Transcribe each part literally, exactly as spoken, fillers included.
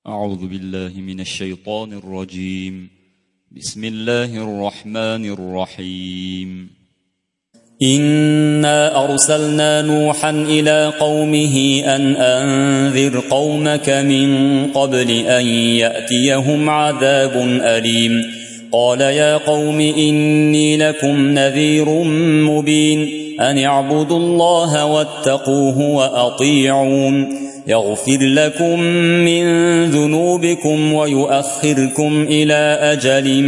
أعوذ بالله من الشيطان الرجيم. بسم الله الرحمن الرحيم. إنا أرسلنا نوحا إلى قومه أن أنذر قومك من قبل أن يأتيهم عذاب أليم. قال يا قوم إني لكم نذير مبين أن اعبدوا الله واتقوه وأطيعون يغفر لكم من ذنوبكم ويؤخركم إلى أجل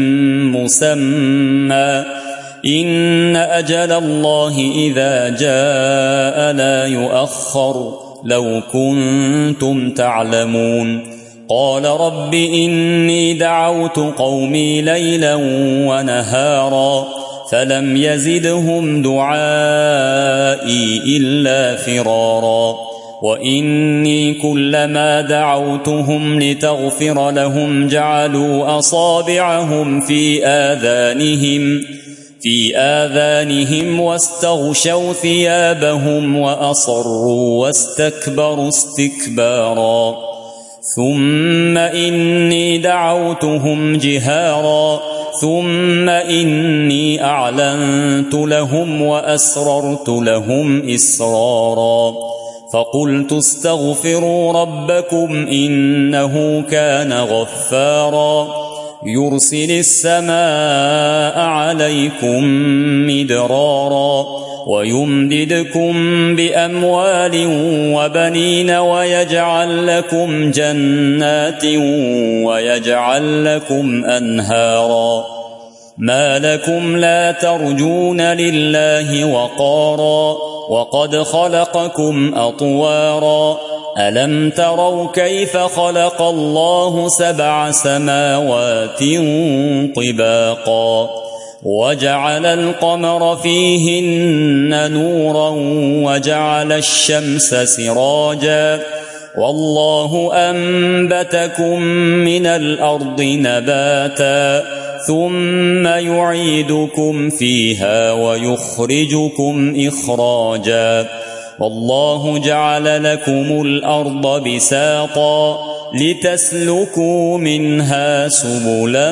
مسمى إن أجل الله إذا جاء لا يؤخر لو كنتم تعلمون. قال رب إني دعوت قومي ليلا ونهارا فلم يزدهم دعائي إلا فرارا وإني كلما دعوتهم لتغفر لهم جعلوا أصابعهم في آذانهم في آذانهم واستغشوا ثيابهم وأصروا واستكبروا استكبارا ثم إني دعوتهم جهارا ثم إني أعلنت لهم وأسررت لهم إسرارا فقلت استغفروا ربكم إنه كان غفارا يرسل السماء عليكم مدرارا ويمددكم بأموال وبنين ويجعل لكم جنات ويجعل لكم أنهارا ما لكم لا ترجون لله وقارا وقد خلقكم أطوارا ألم تروا كيف خلق الله سبع سماوات طباقا وجعل القمر فيهن نورا وجعل الشمس سراجا والله أنبتكم من الأرض نباتا ثم يعيدكم فيها ويخرجكم إخراجا والله جعل لكم الأرض بساطا لتسلكوا منها سبلا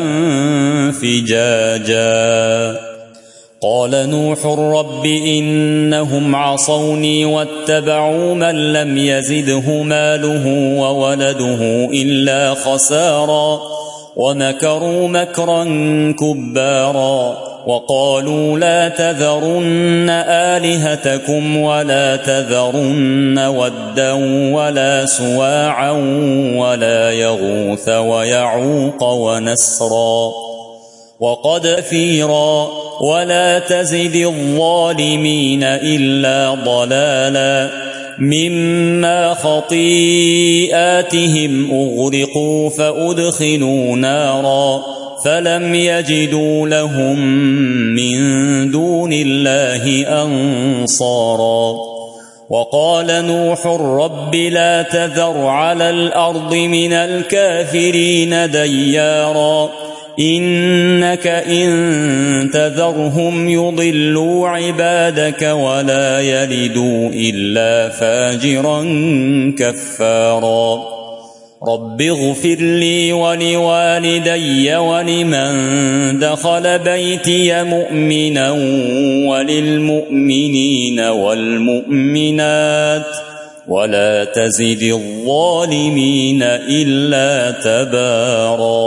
فجاجا. قال نوح رب إنهم عصوني واتبعوا من لم يزده ماله وولده إلا خسارا ومكروا مكرا كبارا وقالوا لا تذرن آلهتكم ولا تذرن ودا ولا سواعا ولا يغوث ويعوق ونسرا وقد كثيرا ولا تزد الظالمين إلا ضلالا مما خطيئاتهم أغرقوا فأدخلوا نارا فلم يجدوا لهم من دون الله أنصارا وقال نوح رب لا تذر على الأرض من الكافرين ديارا إنك إن تذرهم يضلوا عبادك ولا يلدوا إلا فاجرا كفارا رب اغفر لي ولوالدي ولمن دخل بيتي مؤمنا وللمؤمنين والمؤمنات ولا تزد الظالمين إلا تبارا.